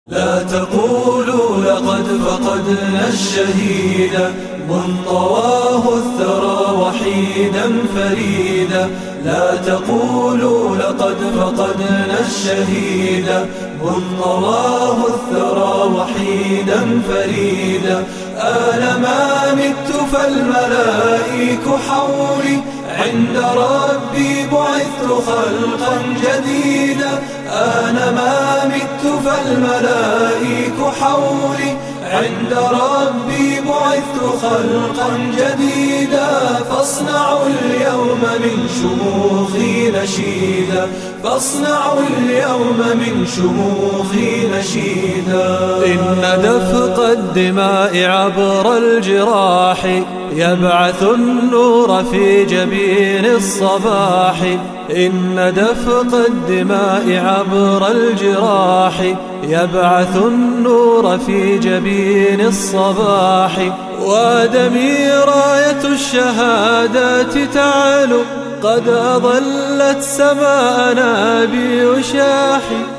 لا تقولوا لقد فقدنا الشهيد من طواه الثرى وحيدا فريدا. لا تقولوا لقد فقدنا الشهيد من طواه الثرى وحيدا فريدا. أنا ما مت فالملائك حولي عند ربي بعثت خلقا جديدا. أنا ما مت فالملائك حولي عند ربي بعثت خلقا جديدا. فاصنعوا اليوم من شموخي نشيدا. فاصنعوا اليوم من شموخي نشيدا. إن دفق الدماء عبر الجراح يبعث النور في جبين الصباح. إن دفق الدماء عبر الجراح يبعث النور في جبين الصباح. ودمي راية الشهادات تعلو قد أظلت سماءنا بوشاح.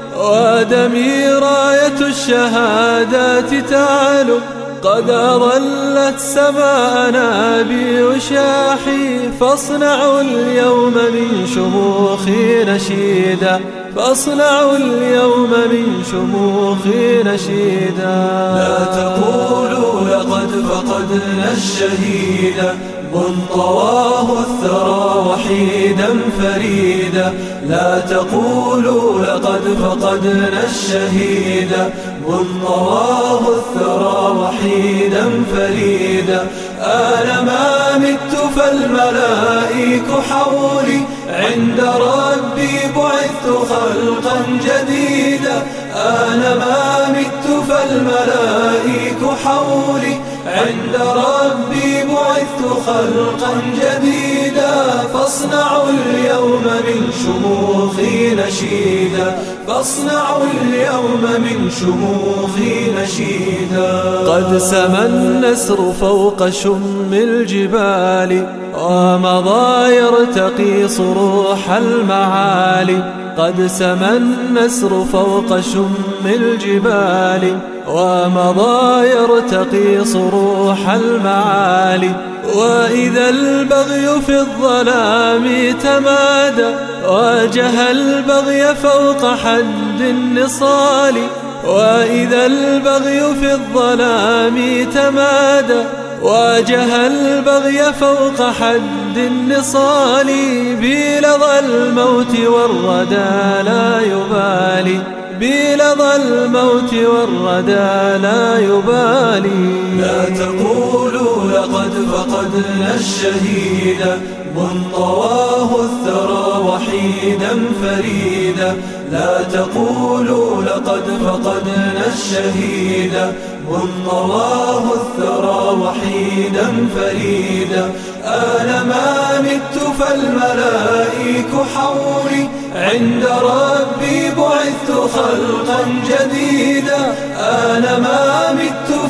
ودمي راية الشهادات تعلو قد أظلت سماءنا بوشاح. فاصنعوا اليوم من شموخي نشيدا. فاصنعوا اليوم من شموخي نشيدا. لا تقولوا لقد فقدنا الشهيد من طواه الثرى وحيدا فريدا. لا تقولوا لقد فقدنا الشهيد من طواه الثرى وحيدا فريدا. أنا ما مت فالملائك حولي عند ربي بعثت خلقا جديدا. أنا ما مت فالملائك حولي عند ربي بعثت خلقا جديدا. فاصنعوا اليوم من شموخي نشيدا. فاصنعوا اليوم من شموخي نشيدا. قد سمى النسر فوق شم الجبال ومضى يرتقي صروح المعالي. قد سمى النسر فوق شم الجبال ومضى يرتقي صروح المعالي. وإذا البغي في الظلام تمادى واجه البغي فوق حد النصال. وإذا البغي في الظلام تمادى واجه البغي فوق حد النصال. بلظى الموت والردى لا يبالي. بلظى الموت والردى لا يبالي. لا تقولوا لقد فقدنا الشهيد من طواه الثرى وحيدا فريدا. لا تقولوا لقد فقدنا الشهيد من طواه الثرى وحيدا فريدا. أنا ما مت فالملائك حولي عند ربي بعثت خلقا جديدا. أنا ما مت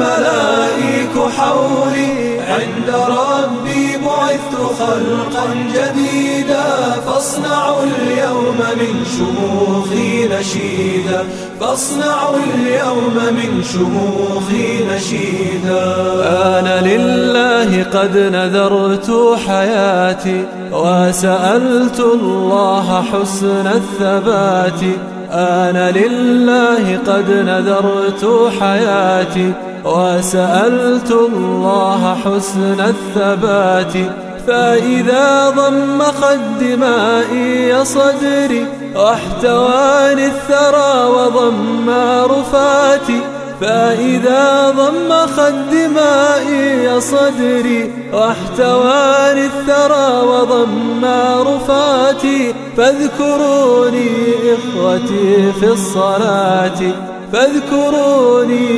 فالملائك حولي عند ربي بعثت خلقا جديدا. فاصنعوا اليوم من شموخي نشيدا. فاصنعوا اليوم من شموخي نشيدا. أنا لله قد نذرت حياتي وسألت الله حسن الثبات. أنا لله قد نذرت حياتي وسألت الله حسن الثبات. فإذا ضم خد مائي صدري واحتواني الثرى وضم رفاتي. فإذا ضم خد مائي صدري واحتواني الثرى وضم رفاتي. فاذكروني إخوتي في الصلاة. فاذكروني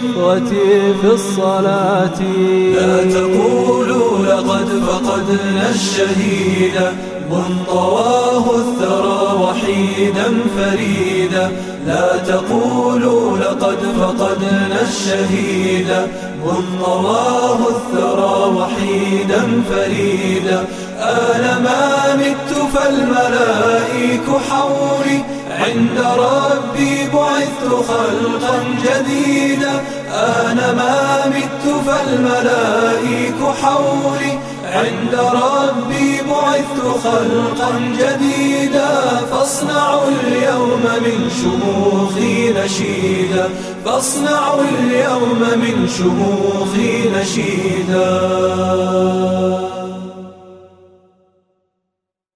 إخوتي في الصلاة. لا تقولوا لقد فقدنا الشهيد من طواه الثرى وحيدا فريدا. لا تقولوا لقد فقدنا الشهيد من طواه الثرى وحيدا فريدا. أنا ما مت فالملائك حولي، عند ربي بعثت خلقا جديدا. أنا ما مت فالملائك حولي، عند ربي بعثت خلقا جديدا. فاصنعوا اليوم من شموخي نشيدا، فاصنعوا اليوم من شموخي نشيدا.